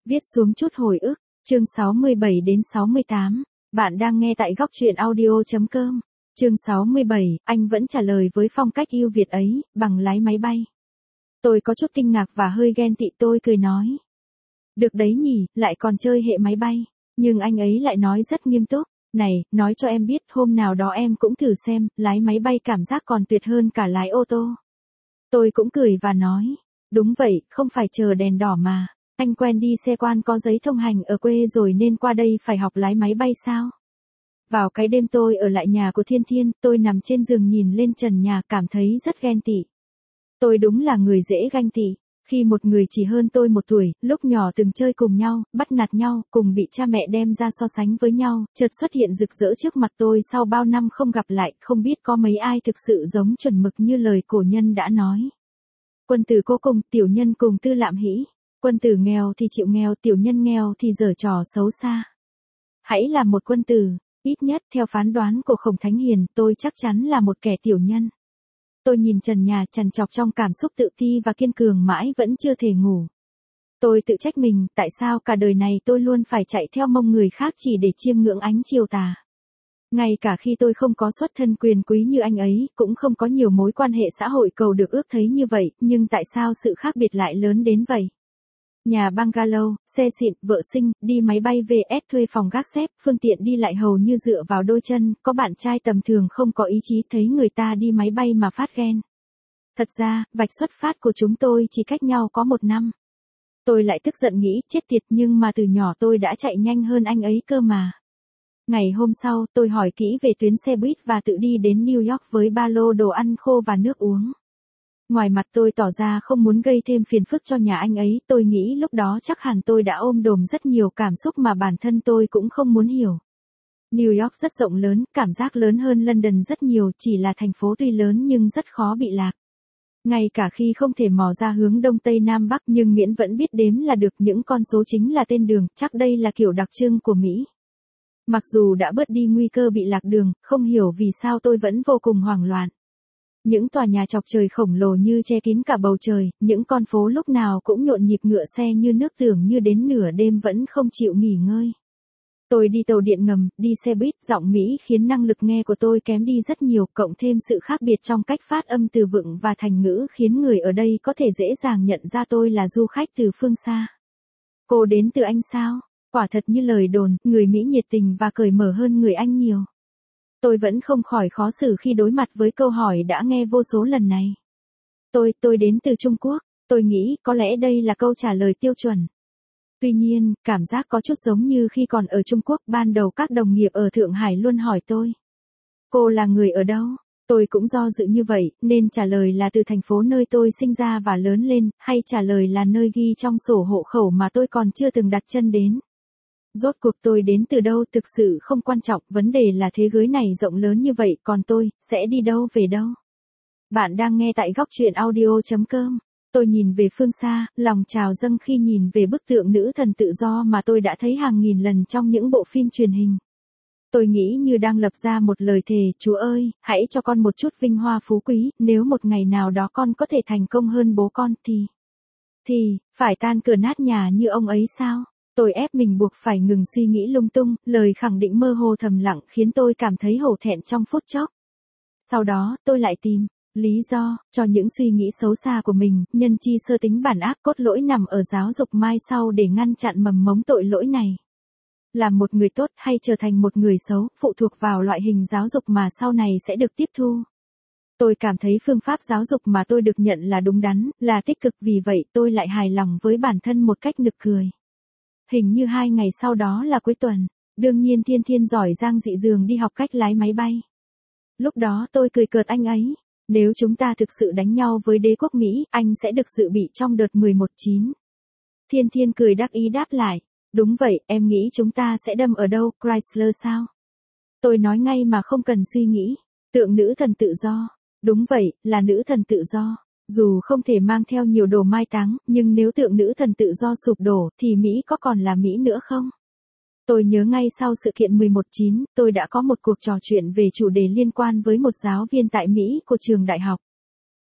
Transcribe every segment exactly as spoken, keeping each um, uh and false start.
Viết xuống chút hồi ức, chương sáu mươi bảy đến sáu mươi tám. Bạn đang nghe tại góc truyện audio chấm com. Chương sáu mươi bảy, anh vẫn trả lời với phong cách yêu Việt ấy, bằng lái máy bay. Tôi có chút kinh ngạc và hơi ghen tị, tôi cười nói. Được đấy nhỉ, lại còn chơi hệ máy bay. Nhưng anh ấy lại nói rất nghiêm túc. Này, nói cho em biết, hôm nào đó em cũng thử xem, lái máy bay cảm giác còn tuyệt hơn cả lái ô tô. Tôi cũng cười và nói. Đúng vậy, không phải chờ đèn đỏ mà. Anh quen đi xe quan có giấy thông hành ở quê rồi nên qua đây phải học lái máy bay sao? Vào cái đêm tôi ở lại nhà của Thiên Thiên, tôi nằm trên giường nhìn lên trần nhà cảm thấy rất ghen tị. Tôi đúng là người dễ ganh tị. Khi một người chỉ hơn tôi một tuổi, lúc nhỏ từng chơi cùng nhau, bắt nạt nhau, cùng bị cha mẹ đem ra so sánh với nhau, chợt xuất hiện rực rỡ trước mặt tôi sau bao năm không gặp lại, không biết có mấy ai thực sự giống chuẩn mực như lời cổ nhân đã nói. Quân tử cố cùng, tiểu nhân cùng tư lạm hĩ. Quân tử nghèo thì chịu nghèo, tiểu nhân nghèo thì giở trò xấu xa. Hãy là một quân tử, ít nhất theo phán đoán của Khổng Thánh Hiền, tôi chắc chắn là một kẻ tiểu nhân. Tôi nhìn trần nhà trằn trọc trong cảm xúc tự ti và kiên cường mãi vẫn chưa thể ngủ. Tôi tự trách mình, tại sao cả đời này tôi luôn phải chạy theo mông người khác chỉ để chiêm ngưỡng ánh chiều tà. Ngay cả khi tôi không có xuất thân quyền quý như anh ấy, cũng không có nhiều mối quan hệ xã hội cầu được ước thấy như vậy, nhưng tại sao sự khác biệt lại lớn đến vậy? Nhà bungalow, xe xịn, vợ xinh, đi máy bay vê ét thuê phòng gác xếp, phương tiện đi lại hầu như dựa vào đôi chân, có bạn trai tầm thường không có ý chí thấy người ta đi máy bay mà phát ghen. Thật ra, vạch xuất phát của chúng tôi chỉ cách nhau có một năm. Tôi lại tức giận nghĩ chết tiệt nhưng mà từ nhỏ tôi đã chạy nhanh hơn anh ấy cơ mà. Ngày hôm sau, tôi hỏi kỹ về tuyến xe buýt và tự đi đến New York với ba lô đồ ăn khô và nước uống. Ngoài mặt tôi tỏ ra không muốn gây thêm phiền phức cho nhà anh ấy, tôi nghĩ lúc đó chắc hẳn tôi đã ôm đồm rất nhiều cảm xúc mà bản thân tôi cũng không muốn hiểu. New York rất rộng lớn, cảm giác lớn hơn London rất nhiều, chỉ là thành phố tuy lớn nhưng rất khó bị lạc. Ngay cả khi không thể mò ra hướng đông tây nam bắc nhưng miễn vẫn biết đếm là được, những con số chính là tên đường, chắc đây là kiểu đặc trưng của Mỹ. Mặc dù đã bớt đi nguy cơ bị lạc đường, không hiểu vì sao tôi vẫn vô cùng hoảng loạn. Những tòa nhà chọc trời khổng lồ như che kín cả bầu trời, những con phố lúc nào cũng nhộn nhịp ngựa xe như nước, tưởng như đến nửa đêm vẫn không chịu nghỉ ngơi. Tôi đi tàu điện ngầm, đi xe buýt, giọng Mỹ khiến năng lực nghe của tôi kém đi rất nhiều, cộng thêm sự khác biệt trong cách phát âm từ vựng và thành ngữ khiến người ở đây có thể dễ dàng nhận ra tôi là du khách từ phương xa. Cô đến từ Anh sao? Quả thật như lời đồn, người Mỹ nhiệt tình và cởi mở hơn người Anh nhiều. Tôi vẫn không khỏi khó xử khi đối mặt với câu hỏi đã nghe vô số lần này. Tôi, tôi đến từ Trung Quốc, tôi nghĩ có lẽ đây là câu trả lời tiêu chuẩn. Tuy nhiên, cảm giác có chút giống như khi còn ở Trung Quốc, ban đầu các đồng nghiệp ở Thượng Hải luôn hỏi tôi. Cô là người ở đâu? Tôi cũng do dự như vậy, nên trả lời là từ thành phố nơi tôi sinh ra và lớn lên, hay trả lời là nơi ghi trong sổ hộ khẩu mà tôi còn chưa từng đặt chân đến. Rốt cuộc tôi đến từ đâu thực sự không quan trọng, vấn đề là thế giới này rộng lớn như vậy, còn tôi, sẽ đi đâu về đâu? Bạn đang nghe tại góc truyện audio chấm com. Tôi nhìn về phương xa, lòng trào dâng khi nhìn về bức tượng nữ thần tự do mà tôi đã thấy hàng nghìn lần trong những bộ phim truyền hình. Tôi nghĩ như đang lập ra một lời thề, Chúa ơi, hãy cho con một chút vinh hoa phú quý, nếu một ngày nào đó con có thể thành công hơn bố con thì... Thì, phải tan cửa nát nhà như ông ấy sao? Tôi ép mình buộc phải ngừng suy nghĩ lung tung, lời khẳng định mơ hồ thầm lặng khiến tôi cảm thấy hổ thẹn trong phút chốc. Sau đó, tôi lại tìm lý do cho những suy nghĩ xấu xa của mình, nhân chi sơ tính bản ác, cốt lỗi nằm ở giáo dục mai sau để ngăn chặn mầm mống tội lỗi này. Làm một người tốt hay trở thành một người xấu, phụ thuộc vào loại hình giáo dục mà sau này sẽ được tiếp thu. Tôi cảm thấy phương pháp giáo dục mà tôi được nhận là đúng đắn, là tích cực, vì vậy tôi lại hài lòng với bản thân một cách nực cười. Hình như hai ngày sau đó là cuối tuần, đương nhiên Thiên Thiên giỏi giang dị dường đi học cách lái máy bay. Lúc đó tôi cười cợt anh ấy, nếu chúng ta thực sự đánh nhau với đế quốc Mỹ, anh sẽ được dự bị trong đợt mười một chín. Thiên Thiên cười đắc ý đáp lại, đúng vậy, em nghĩ chúng ta sẽ đâm ở đâu, Chrysler sao? Tôi nói ngay mà không cần suy nghĩ, tượng nữ thần tự do, đúng vậy, là nữ thần tự do. Dù không thể mang theo nhiều đồ mai táng, nhưng nếu tượng nữ thần tự do sụp đổ, thì Mỹ có còn là Mỹ nữa không? Tôi nhớ ngay sau sự kiện mười một chín, tôi đã có một cuộc trò chuyện về chủ đề liên quan với một giáo viên tại Mỹ của trường đại học.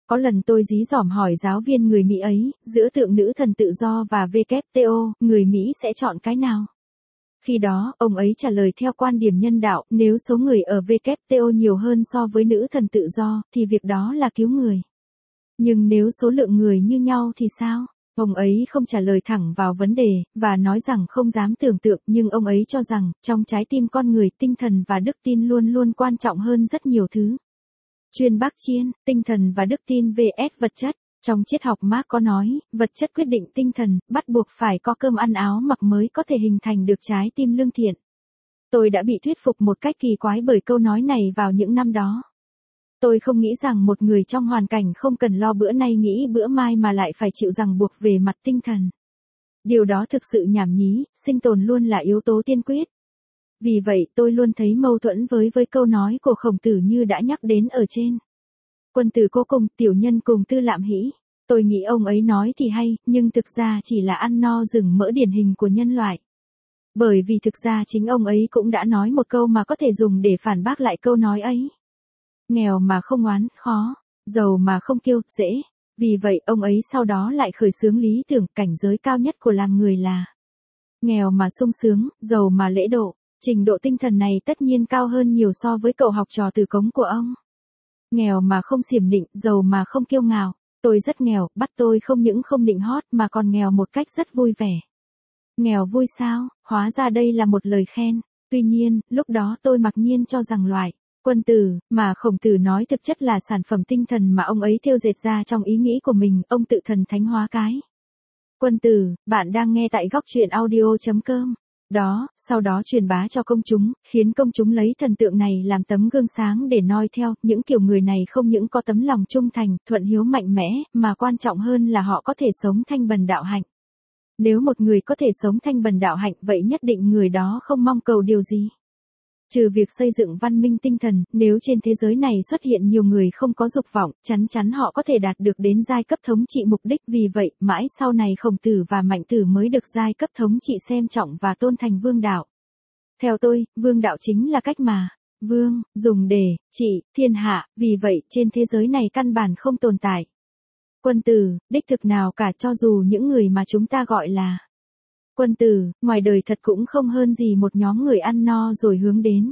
Có lần tôi dí dỏm hỏi giáo viên người Mỹ ấy, giữa tượng nữ thần tự do và vê kép tê o, người Mỹ sẽ chọn cái nào? Khi đó, ông ấy trả lời theo quan điểm nhân đạo, nếu số người ở vê kép tê o nhiều hơn so với nữ thần tự do, thì việc đó là cứu người. Nhưng nếu số lượng người như nhau thì sao? Ông ấy không trả lời thẳng vào vấn đề, và nói rằng không dám tưởng tượng, nhưng ông ấy cho rằng, trong trái tim con người, tinh thần và đức tin luôn luôn quan trọng hơn rất nhiều thứ. Chuyên Bác Chiên, tinh thần và đức tin vs vật chất. Trong triết học Marx có nói, vật chất quyết định tinh thần, bắt buộc phải có cơm ăn áo mặc mới có thể hình thành được trái tim lương thiện. Tôi đã bị thuyết phục một cách kỳ quái bởi câu nói này vào những năm đó. Tôi không nghĩ rằng một người trong hoàn cảnh không cần lo bữa nay nghĩ bữa mai mà lại phải chịu ràng buộc về mặt tinh thần. Điều đó thực sự nhảm nhí, sinh tồn luôn là yếu tố tiên quyết. Vì vậy tôi luôn thấy mâu thuẫn với với câu nói của Khổng Tử như đã nhắc đến ở trên. Quân tử cố cùng, tiểu nhân cùng tư lạm hĩ. Tôi nghĩ ông ấy nói thì hay, nhưng thực ra chỉ là ăn no rừng mỡ điển hình của nhân loại. Bởi vì thực ra chính ông ấy cũng đã nói một câu mà có thể dùng để phản bác lại câu nói ấy. Nghèo mà không oán, khó. Giàu mà không kiêu, dễ. Vì vậy ông ấy sau đó lại khởi xướng lý tưởng cảnh giới cao nhất của làm người là nghèo mà sung sướng, giàu mà lễ độ. Trình độ tinh thần này tất nhiên cao hơn nhiều so với cậu học trò từ cống của ông. Nghèo mà không xiểm nịnh, giàu mà không kiêu ngạo. Tôi rất nghèo, bắt tôi không những không nịnh hót mà còn nghèo một cách rất vui vẻ. Nghèo vui sao, hóa ra đây là một lời khen. Tuy nhiên, lúc đó tôi mặc nhiên cho rằng loại quân tử mà Khổng Tử nói thực chất là sản phẩm tinh thần mà ông ấy thêu dệt ra trong ý nghĩ của mình, ông tự thần thánh hóa cái quân tử. Bạn đang nghe tại góc truyện audio chấm com. Đó, sau đó truyền bá cho công chúng, khiến công chúng lấy thần tượng này làm tấm gương sáng để noi theo. Những kiểu người này không những có tấm lòng trung thành, thuận hiếu mạnh mẽ, mà quan trọng hơn là họ có thể sống thanh bần đạo hạnh. Nếu một người có thể sống thanh bần đạo hạnh, vậy nhất định người đó không mong cầu điều gì. Trừ việc xây dựng văn minh tinh thần, nếu trên thế giới này xuất hiện nhiều người không có dục vọng, chắn chắn họ có thể đạt được đến giai cấp thống trị mục đích. Vì vậy, mãi sau này Khổng Tử và Mạnh Tử mới được giai cấp thống trị xem trọng và tôn thành vương đạo. Theo tôi, vương đạo chính là cách mà vương dùng để trị thiên hạ, vì vậy trên thế giới này căn bản không tồn tại quân tử đích thực nào cả, cho dù những người mà chúng ta gọi là quân tử, ngoài đời thật cũng không hơn gì một nhóm người ăn no rồi hướng đến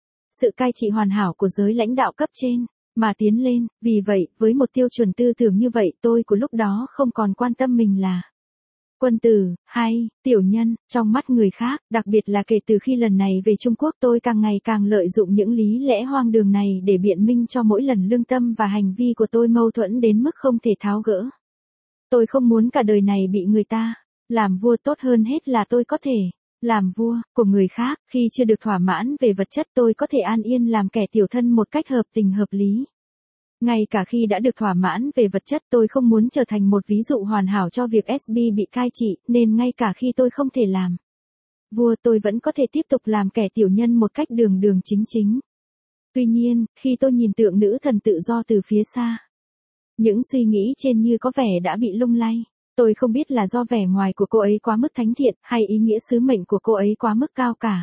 sự cai trị hoàn hảo của giới lãnh đạo cấp trên, mà tiến lên. Vì vậy, với một tiêu chuẩn tư tưởng như vậy, tôi của lúc đó không còn quan tâm mình là quân tử, hay tiểu nhân, trong mắt người khác, đặc biệt là kể từ khi lần này về Trung Quốc, tôi càng ngày càng lợi dụng những lý lẽ hoang đường này để biện minh cho mỗi lần lương tâm và hành vi của tôi mâu thuẫn đến mức không thể tháo gỡ. Tôi không muốn cả đời này bị người ta làm vua, tốt hơn hết là tôi có thể làm vua của người khác. Khi chưa được thỏa mãn về vật chất, tôi có thể an yên làm kẻ tiểu thân một cách hợp tình hợp lý. Ngay cả khi đã được thỏa mãn về vật chất, tôi không muốn trở thành một ví dụ hoàn hảo cho việc ét bê bị cai trị, nên ngay cả khi tôi không thể làm vua, tôi vẫn có thể tiếp tục làm kẻ tiểu nhân một cách đường đường chính chính. Tuy nhiên, khi tôi nhìn tượng nữ thần tự do từ phía xa, những suy nghĩ trên như có vẻ đã bị lung lay. Tôi không biết là do vẻ ngoài của cô ấy quá mức thánh thiện, hay ý nghĩa sứ mệnh của cô ấy quá mức cao cả.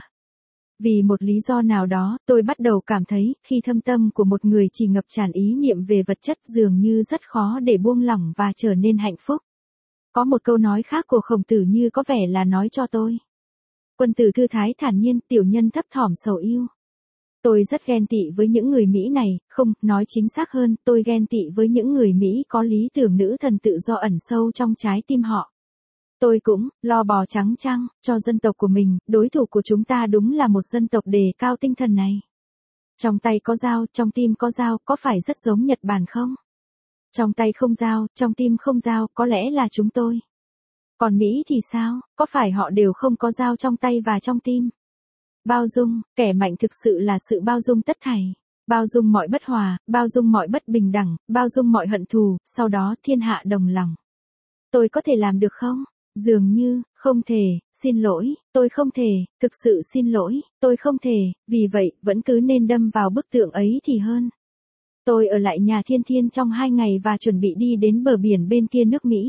Vì một lý do nào đó, tôi bắt đầu cảm thấy, khi thâm tâm của một người chỉ ngập tràn ý niệm về vật chất, dường như rất khó để buông lỏng và trở nên hạnh phúc. Có một câu nói khác của Khổng Tử như có vẻ là nói cho tôi: quân tử thư thái thản nhiên, tiểu nhân thấp thỏm sầu ưu. Tôi rất ghen tị với những người Mỹ này, không, nói chính xác hơn, tôi ghen tị với những người Mỹ có lý tưởng nữ thần tự do ẩn sâu trong trái tim họ. Tôi cũng lo bò trắng trăng cho dân tộc của mình, đối thủ của chúng ta đúng là một dân tộc đề cao tinh thần này. Trong tay có dao, trong tim có dao, có phải rất giống Nhật Bản không? Trong tay không dao, trong tim không dao, có lẽ là chúng tôi. Còn Mỹ thì sao, có phải họ đều không có dao trong tay và trong tim? Bao dung, kẻ mạnh thực sự là sự bao dung tất thảy. Bao dung mọi bất hòa, bao dung mọi bất bình đẳng, bao dung mọi hận thù, sau đó thiên hạ đồng lòng. Tôi có thể làm được không? Dường như, không thể. Xin lỗi, tôi không thể. Thực sự xin lỗi, tôi không thể. Vì vậy, vẫn cứ nên đâm vào bức tượng ấy thì hơn. Tôi ở lại nhà Thiên Thiên trong hai ngày và chuẩn bị đi đến bờ biển bên kia nước Mỹ.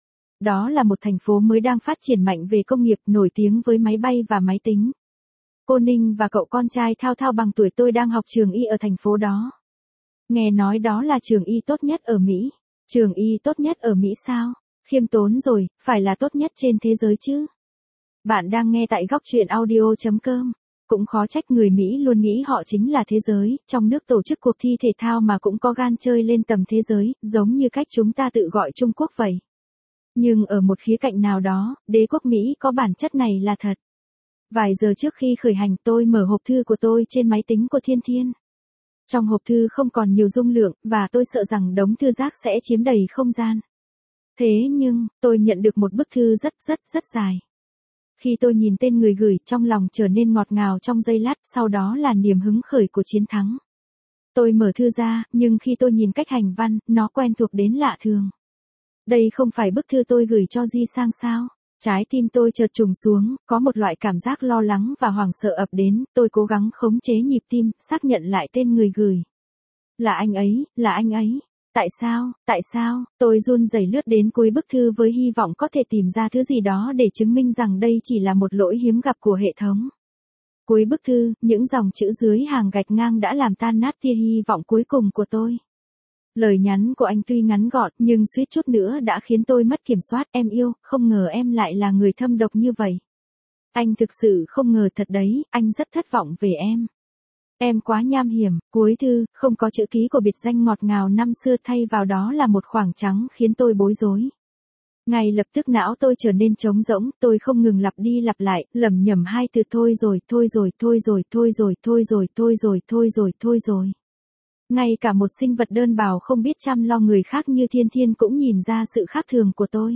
Đó là một thành phố mới đang phát triển mạnh về công nghiệp, nổi tiếng với máy bay và máy tính. Cô Ninh và cậu con trai Thao Thao bằng tuổi tôi đang học trường y ở thành phố đó. Nghe nói đó là trường y tốt nhất ở Mỹ. Trường y tốt nhất ở Mỹ sao? Khiêm tốn rồi, phải là tốt nhất trên thế giới chứ. Bạn đang nghe tại góc truyện audio.com. Cũng khó trách người Mỹ luôn nghĩ họ chính là thế giới, trong nước tổ chức cuộc thi thể thao mà cũng có gan chơi lên tầm thế giới, giống như cách chúng ta tự gọi Trung Quốc vậy. Nhưng ở một khía cạnh nào đó, đế quốc Mỹ có bản chất này là thật. Vài giờ trước khi khởi hành tôi mở hộp thư của tôi trên máy tính của Thiên Thiên. Trong hộp thư không còn nhiều dung lượng, và tôi sợ rằng đống thư rác sẽ chiếm đầy không gian. Thế nhưng, tôi nhận được một bức thư rất rất rất dài. Khi tôi nhìn tên người gửi, trong lòng trở nên ngọt ngào trong giây lát, sau đó là niềm hứng khởi của chiến thắng. Tôi mở thư ra, nhưng khi tôi nhìn cách hành văn, nó quen thuộc đến lạ thường. Đây không phải bức thư tôi gửi cho Di Sang sao? Trái tim tôi chợt trùng xuống, có một loại cảm giác lo lắng và hoảng sợ ập đến, tôi cố gắng khống chế nhịp tim, xác nhận lại tên người gửi. Là anh ấy, là anh ấy. Tại sao, tại sao, tôi run rẩy lướt đến cuối bức thư với hy vọng có thể tìm ra thứ gì đó để chứng minh rằng đây chỉ là một lỗi hiếm gặp của hệ thống. Cuối bức thư, những dòng chữ dưới hàng gạch ngang đã làm tan nát tia hy vọng cuối cùng của tôi. Lời nhắn của anh tuy ngắn gọn, nhưng suýt chút nữa đã khiến tôi mất kiểm soát. Em yêu, không ngờ em lại là người thâm độc như vậy. Anh thực sự không ngờ thật đấy, anh rất thất vọng về em. Em quá nham hiểm. Cuối thư, không có chữ ký của biệt danh ngọt ngào năm xưa, thay vào đó là một khoảng trắng khiến tôi bối rối. Ngay lập tức não tôi trở nên trống rỗng, tôi không ngừng lặp đi lặp lại, lẩm nhẩm hai từ thôi rồi, thôi rồi, thôi rồi, thôi rồi, thôi rồi, thôi rồi, thôi rồi, thôi rồi. Ngay cả một sinh vật đơn bào không biết chăm lo người khác như Thiên Thiên cũng nhìn ra sự khác thường của tôi.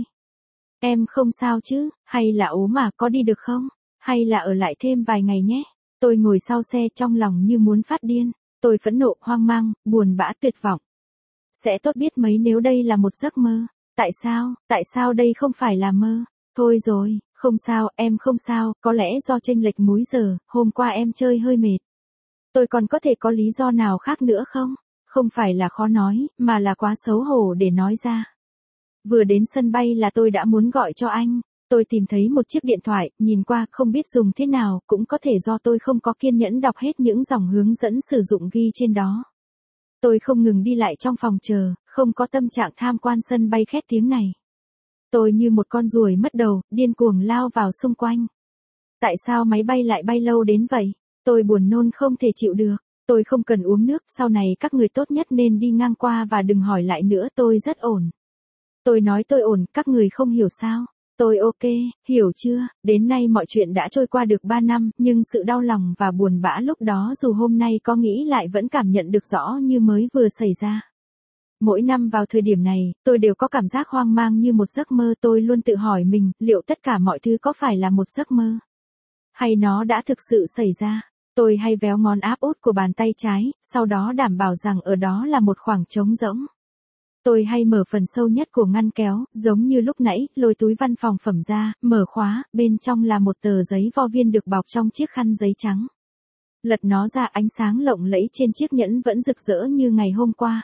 Em không sao chứ, hay là ốm à, có đi được không? Hay là ở lại thêm vài ngày nhé? Tôi ngồi sau xe trong lòng như muốn phát điên. Tôi phẫn nộ, hoang mang, buồn bã, tuyệt vọng. Sẽ tốt biết mấy nếu đây là một giấc mơ. Tại sao, tại sao đây không phải là mơ? Thôi rồi, không sao, em không sao, có lẽ do chênh lệch múi giờ, hôm qua em chơi hơi mệt. Tôi còn có thể có lý do nào khác nữa không? Không phải là khó nói, mà là quá xấu hổ để nói ra. Vừa đến sân bay là tôi đã muốn gọi cho anh. Tôi tìm thấy một chiếc điện thoại, nhìn qua không biết dùng thế nào, cũng có thể do tôi không có kiên nhẫn đọc hết những dòng hướng dẫn sử dụng ghi trên đó. Tôi không ngừng đi lại trong phòng chờ, không có tâm trạng tham quan sân bay khét tiếng này. Tôi như một con ruồi mất đầu, điên cuồng lao vào xung quanh. Tại sao máy bay lại bay lâu đến vậy? Tôi buồn nôn không thể chịu được. Tôi không cần uống nước, sau này các người tốt nhất nên đi ngang qua và đừng hỏi lại nữa, tôi rất ổn. Tôi nói tôi ổn, các người không hiểu sao? Tôi ok, hiểu chưa? Đến nay mọi chuyện đã trôi qua được ba năm, nhưng sự đau lòng và buồn bã lúc đó dù hôm nay có nghĩ lại vẫn cảm nhận được rõ như mới vừa xảy ra. Mỗi năm vào thời điểm này, tôi đều có cảm giác hoang mang như một giấc mơ. Tôi luôn tự hỏi mình, liệu tất cả mọi thứ có phải là một giấc mơ? Hay nó đã thực sự xảy ra? Tôi hay véo ngón áp út của bàn tay trái, sau đó đảm bảo rằng ở đó là một khoảng trống rỗng. Tôi hay mở phần sâu nhất của ngăn kéo, giống như lúc nãy, lôi túi văn phòng phẩm ra, mở khóa, bên trong là một tờ giấy vo viên được bọc trong chiếc khăn giấy trắng. Lật nó ra, ánh sáng lộng lẫy trên chiếc nhẫn vẫn rực rỡ như ngày hôm qua.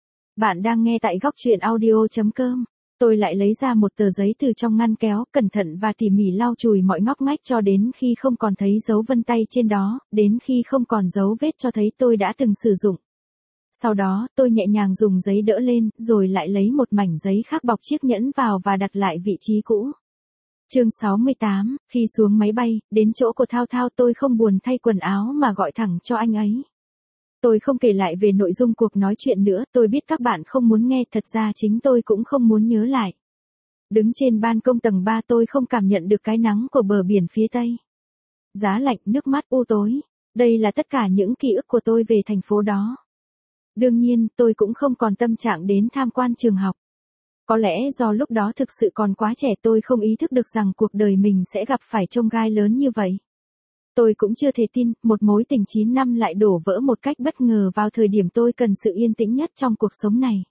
Bạn đang nghe tại góc truyện audio.com. Tôi lại lấy ra một tờ giấy từ trong ngăn kéo, cẩn thận và tỉ mỉ lau chùi mọi ngóc ngách cho đến khi không còn thấy dấu vân tay trên đó, đến khi không còn dấu vết cho thấy tôi đã từng sử dụng. Sau đó, tôi nhẹ nhàng dùng giấy đỡ lên, rồi lại lấy một mảnh giấy khác bọc chiếc nhẫn vào và đặt lại vị trí cũ. Chương sáu mươi tám, khi xuống máy bay, đến chỗ của Thao Thao tôi không buồn thay quần áo mà gọi thẳng cho anh ấy. Tôi không kể lại về nội dung cuộc nói chuyện nữa, tôi biết các bạn không muốn nghe, thật ra chính tôi cũng không muốn nhớ lại. Đứng trên ban công tầng ba tôi không cảm nhận được cái nắng của bờ biển phía tây. Giá lạnh, nước mắt u tối. Đây là tất cả những ký ức của tôi về thành phố đó. Đương nhiên, tôi cũng không còn tâm trạng đến tham quan trường học. Có lẽ do lúc đó thực sự còn quá trẻ, tôi không ý thức được rằng cuộc đời mình sẽ gặp phải chông gai lớn như vậy. Tôi cũng chưa thể tin, một mối tình chín năm lại đổ vỡ một cách bất ngờ vào thời điểm tôi cần sự yên tĩnh nhất trong cuộc sống này.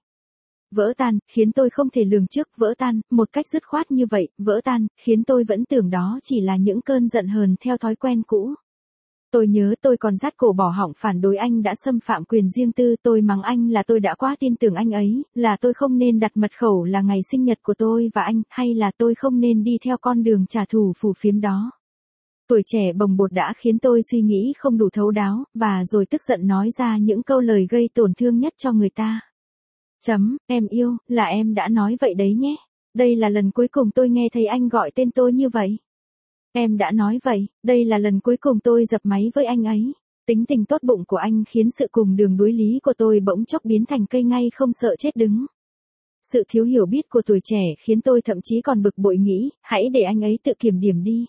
Vỡ tan, khiến tôi không thể lường trước, vỡ tan, một cách dứt khoát như vậy, vỡ tan, khiến tôi vẫn tưởng đó chỉ là những cơn giận hờn theo thói quen cũ. Tôi nhớ tôi còn rát cổ bỏ họng phản đối anh đã xâm phạm quyền riêng tư, tôi mắng anh là tôi đã quá tin tưởng anh ấy, là tôi không nên đặt mật khẩu là ngày sinh nhật của tôi và anh, hay là tôi không nên đi theo con đường trả thù phù phiếm đó. Tuổi trẻ bồng bột đã khiến tôi suy nghĩ không đủ thấu đáo, và rồi tức giận nói ra những câu lời gây tổn thương nhất cho người ta. Chấm, em yêu, là em đã nói vậy đấy nhé. Đây là lần cuối cùng tôi nghe thấy anh gọi tên tôi như vậy. Em đã nói vậy, đây là lần cuối cùng tôi dập máy với anh ấy. Tính tình tốt bụng của anh khiến sự cùng đường đối lý của tôi bỗng chốc biến thành cây ngay không sợ chết đứng. Sự thiếu hiểu biết của tuổi trẻ khiến tôi thậm chí còn bực bội nghĩ, hãy để anh ấy tự kiểm điểm đi.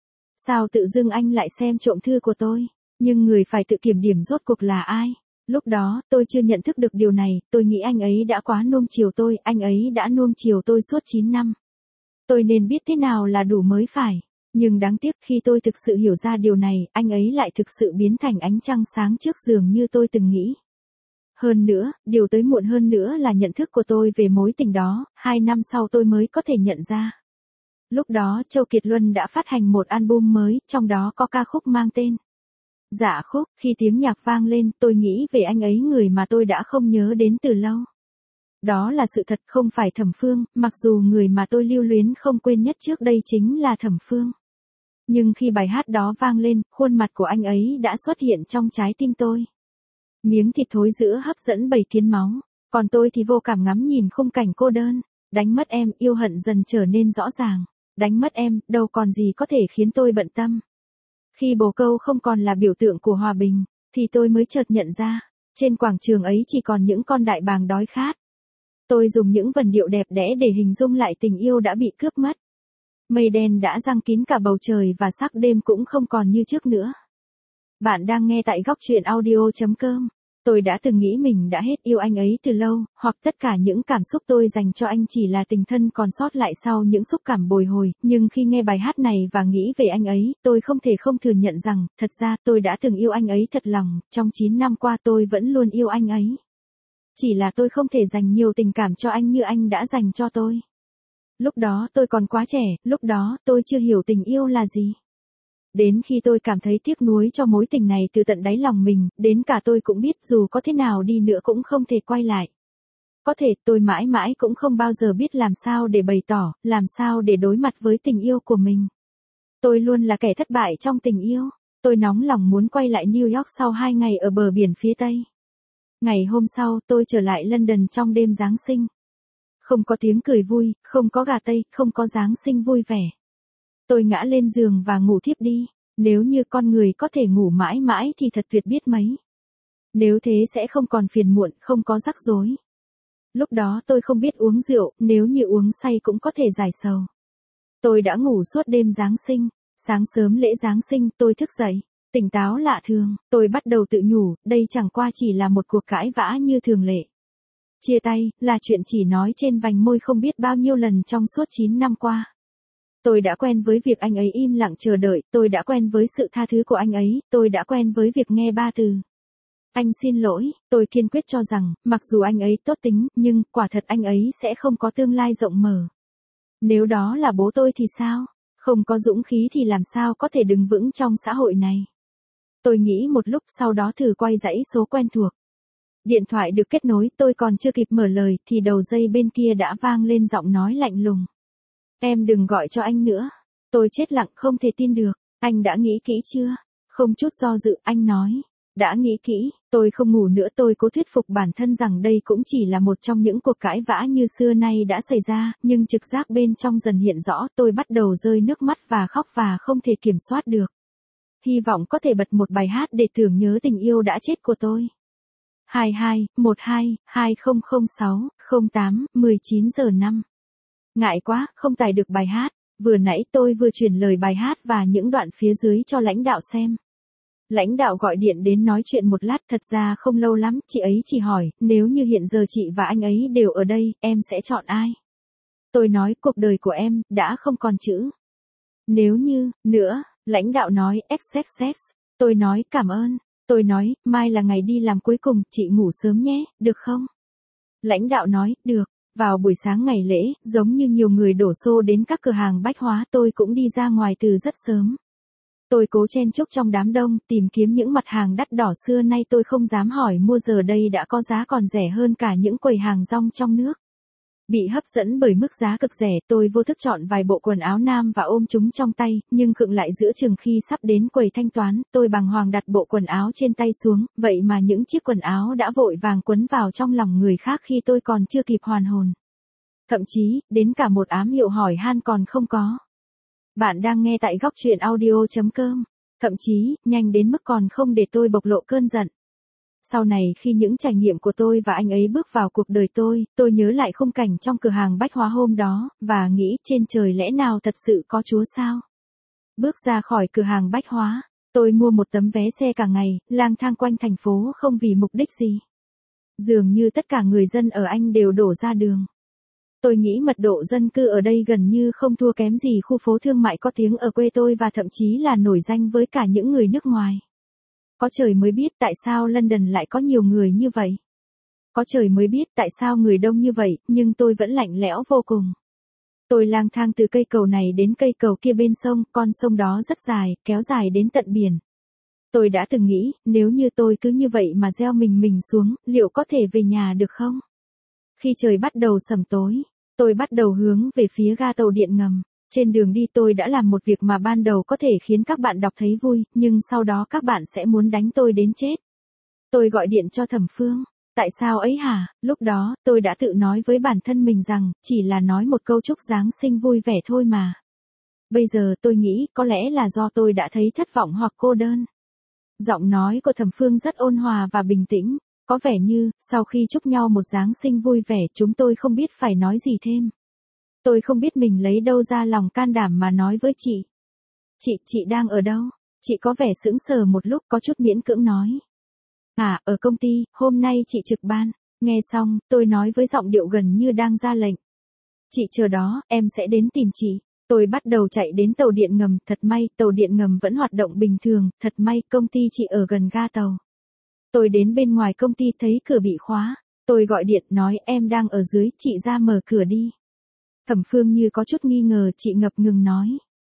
Sao tự dưng anh lại xem trộm thư của tôi? Nhưng người phải tự kiểm điểm rốt cuộc là ai? Lúc đó, tôi chưa nhận thức được điều này, tôi nghĩ anh ấy đã quá nuông chiều tôi, anh ấy đã nuông chiều tôi suốt chín năm. Tôi nên biết thế nào là đủ mới phải. Nhưng đáng tiếc khi tôi thực sự hiểu ra điều này, anh ấy lại thực sự biến thành ánh trăng sáng trước giường như tôi từng nghĩ. Hơn nữa, điều tới muộn hơn nữa là nhận thức của tôi về mối tình đó, hai năm sau tôi mới có thể nhận ra. Lúc đó Châu Kiệt Luân đã phát hành một album mới, trong đó có ca khúc mang tên Dạ Khúc. Khi tiếng nhạc vang lên, tôi nghĩ về anh ấy, người mà tôi đã không nhớ đến từ lâu. Đó là sự thật, không phải Thẩm Phương, mặc dù người mà tôi lưu luyến không quên nhất trước đây chính là Thẩm Phương. Nhưng khi bài hát đó vang lên, khuôn mặt của anh ấy đã xuất hiện trong trái tim tôi. Miếng thịt thối giữa hấp dẫn bầy kiến máu, còn tôi thì vô cảm ngắm nhìn khung cảnh cô đơn. Đánh mất em, yêu hận dần trở nên rõ ràng. Đánh mất em, đâu còn gì có thể khiến tôi bận tâm. Khi bồ câu không còn là biểu tượng của hòa bình, thì tôi mới chợt nhận ra, trên quảng trường ấy chỉ còn những con đại bàng đói khát. Tôi dùng những vần điệu đẹp đẽ để hình dung lại tình yêu đã bị cướp mất. Mây đen đã giăng kín cả bầu trời và sắc đêm cũng không còn như trước nữa. Bạn đang nghe tại góc truyện audio chấm com. Tôi đã từng nghĩ mình đã hết yêu anh ấy từ lâu, hoặc tất cả những cảm xúc tôi dành cho anh chỉ là tình thân còn sót lại sau những xúc cảm bồi hồi, nhưng khi nghe bài hát này và nghĩ về anh ấy, tôi không thể không thừa nhận rằng, thật ra tôi đã từng yêu anh ấy thật lòng, trong chín năm qua tôi vẫn luôn yêu anh ấy. Chỉ là tôi không thể dành nhiều tình cảm cho anh như anh đã dành cho tôi. Lúc đó tôi còn quá trẻ, lúc đó tôi chưa hiểu tình yêu là gì. Đến khi tôi cảm thấy tiếc nuối cho mối tình này từ tận đáy lòng mình, đến cả tôi cũng biết dù có thế nào đi nữa cũng không thể quay lại. Có thể tôi mãi mãi cũng không bao giờ biết làm sao để bày tỏ, làm sao để đối mặt với tình yêu của mình. Tôi luôn là kẻ thất bại trong tình yêu. Tôi nóng lòng muốn quay lại New York sau hai ngày ở bờ biển phía Tây. Ngày hôm sau tôi trở lại London trong đêm Giáng sinh. Không có tiếng cười vui, không có gà Tây, không có Giáng sinh vui vẻ. Tôi ngã lên giường và ngủ thiếp đi. Nếu như con người có thể ngủ mãi mãi thì thật tuyệt biết mấy. Nếu thế sẽ không còn phiền muộn, không có rắc rối. Lúc đó tôi không biết uống rượu, nếu như uống say cũng có thể giải sầu. Tôi đã ngủ suốt đêm Giáng sinh. Sáng sớm lễ Giáng sinh tôi thức dậy. Tỉnh táo lạ thường, tôi bắt đầu tự nhủ, đây chẳng qua chỉ là một cuộc cãi vã như thường lệ. Chia tay, là chuyện chỉ nói trên vành môi không biết bao nhiêu lần trong suốt chín năm qua. Tôi đã quen với việc anh ấy im lặng chờ đợi, tôi đã quen với sự tha thứ của anh ấy, tôi đã quen với việc nghe ba từ. Anh xin lỗi, tôi kiên quyết cho rằng, mặc dù anh ấy tốt tính, nhưng, quả thật anh ấy sẽ không có tương lai rộng mở. Nếu đó là bố tôi thì sao? Không có dũng khí thì làm sao có thể đứng vững trong xã hội này? Tôi nghĩ một lúc sau đó thử quay dãy số quen thuộc. Điện thoại được kết nối, tôi còn chưa kịp mở lời, thì đầu dây bên kia đã vang lên giọng nói lạnh lùng. Em đừng gọi cho anh nữa. Tôi chết lặng không thể tin được. Anh đã nghĩ kỹ chưa? Không chút do dự, anh nói. Đã nghĩ kỹ, tôi không ngủ nữa. Tôi cố thuyết phục bản thân rằng đây cũng chỉ là một trong những cuộc cãi vã như xưa nay đã xảy ra, nhưng trực giác bên trong dần hiện rõ, tôi bắt đầu rơi nước mắt và khóc và không thể kiểm soát được. Hy vọng có thể bật một bài hát để tưởng nhớ tình yêu đã chết của tôi. hai hai một hai hai không không sáu không tám mười chín giờ năm. Ngại quá, không tải được bài hát. Vừa nãy tôi vừa truyền lời bài hát và những đoạn phía dưới cho lãnh đạo xem. Lãnh đạo gọi điện đến nói chuyện một lát, thật ra không lâu lắm, chị ấy chỉ hỏi, nếu như hiện giờ chị và anh ấy đều ở đây, em sẽ chọn ai? Tôi nói, cuộc đời của em, đã không còn chữ. Nếu như, nữa, lãnh đạo nói, xx xx. Tôi nói, cảm ơn. Tôi nói, mai là ngày đi làm cuối cùng, chị ngủ sớm nhé, được không? Lãnh đạo nói, được. Vào buổi sáng ngày lễ, giống như nhiều người đổ xô đến các cửa hàng bách hóa, tôi cũng đi ra ngoài từ rất sớm. Tôi cố chen chúc trong đám đông, tìm kiếm những mặt hàng đắt đỏ xưa nay tôi không dám hỏi mua, giờ đây đã có giá còn rẻ hơn cả những quầy hàng rong trong nước. Bị hấp dẫn bởi mức giá cực rẻ, tôi vô thức chọn vài bộ quần áo nam và ôm chúng trong tay, nhưng khựng lại giữa chừng khi sắp đến quầy thanh toán, tôi bàng hoàng đặt bộ quần áo trên tay xuống, vậy mà những chiếc quần áo đã vội vàng quấn vào trong lòng người khác khi tôi còn chưa kịp hoàn hồn. Thậm chí, đến cả một ám hiệu hỏi han còn không có. Bạn đang nghe tại góc truyện audio chấm com. Thậm chí, nhanh đến mức còn không để tôi bộc lộ cơn giận. Sau này khi những trải nghiệm của tôi và anh ấy bước vào cuộc đời tôi, tôi nhớ lại khung cảnh trong cửa hàng bách hóa hôm đó, và nghĩ trên trời lẽ nào thật sự có Chúa sao? Bước ra khỏi cửa hàng bách hóa, tôi mua một tấm vé xe cả ngày, lang thang quanh thành phố không vì mục đích gì. Dường như tất cả người dân ở Anh đều đổ ra đường. Tôi nghĩ mật độ dân cư ở đây gần như không thua kém gì khu phố thương mại có tiếng ở quê tôi và thậm chí là nổi danh với cả những người nước ngoài. Có trời mới biết tại sao London lại có nhiều người như vậy. Có trời mới biết tại sao người đông như vậy, nhưng tôi vẫn lạnh lẽo vô cùng. Tôi lang thang từ cây cầu này đến cây cầu kia bên sông, con sông đó rất dài, kéo dài đến tận biển. Tôi đã từng nghĩ, nếu như tôi cứ như vậy mà gieo mình mình xuống, liệu có thể về nhà được không? Khi trời bắt đầu sẩm tối, tôi bắt đầu hướng về phía ga tàu điện ngầm. Trên đường đi tôi đã làm một việc mà ban đầu có thể khiến các bạn đọc thấy vui, nhưng sau đó các bạn sẽ muốn đánh tôi đến chết. Tôi gọi điện cho Thẩm Phương. Tại sao ấy hả? Lúc đó, tôi đã tự nói với bản thân mình rằng, chỉ là nói một câu chúc Giáng sinh vui vẻ thôi mà. Bây giờ tôi nghĩ, có lẽ là do tôi đã thấy thất vọng hoặc cô đơn. Giọng nói của Thẩm Phương rất ôn hòa và bình tĩnh. Có vẻ như, sau khi chúc nhau một Giáng sinh vui vẻ, chúng tôi không biết phải nói gì thêm. Tôi không biết mình lấy đâu ra lòng can đảm mà nói với chị. Chị, chị đang ở đâu? Chị có vẻ sững sờ một lúc, có chút miễn cưỡng nói. À, ở công ty, hôm nay chị trực ban. Nghe xong, tôi nói với giọng điệu gần như đang ra lệnh. Chị chờ đó, em sẽ đến tìm chị. Tôi bắt đầu chạy đến tàu điện ngầm, thật may, tàu điện ngầm vẫn hoạt động bình thường, thật may, công ty chị ở gần ga tàu. Tôi đến bên ngoài công ty thấy cửa bị khóa. Tôi gọi điện nói em đang ở dưới, chị ra mở cửa đi. Thẩm Phương như có chút nghi ngờ, chị ngập ngừng nói.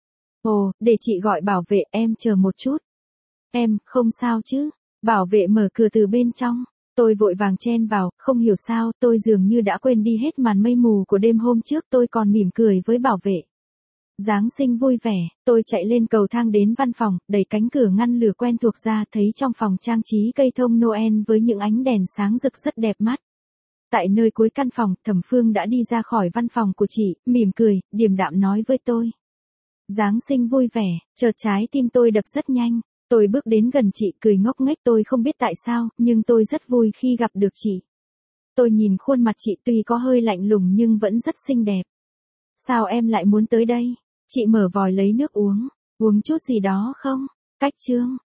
Ồ, để chị gọi bảo vệ, em chờ một chút. Em, không sao chứ? Bảo vệ mở cửa từ bên trong. Tôi vội vàng chen vào, không hiểu sao, tôi dường như đã quên đi hết màn mây mù của đêm hôm trước, tôi còn mỉm cười với bảo vệ. Giáng sinh vui vẻ, tôi chạy lên cầu thang đến văn phòng, đẩy cánh cửa ngăn lửa quen thuộc ra, thấy trong phòng trang trí cây thông Noel với những ánh đèn sáng rực rất đẹp mắt. Tại nơi cuối căn phòng, Thẩm Phương đã đi ra khỏi văn phòng của chị, mỉm cười, điềm đạm nói với tôi. Giáng sinh vui vẻ, chợt trái tim tôi đập rất nhanh. Tôi bước đến gần chị, cười ngốc nghếch, tôi không biết tại sao, nhưng tôi rất vui khi gặp được chị. Tôi nhìn khuôn mặt chị tuy có hơi lạnh lùng nhưng vẫn rất xinh đẹp. Sao em lại muốn tới đây? Chị mở vòi lấy nước uống. Uống chút gì đó không? Cách chương.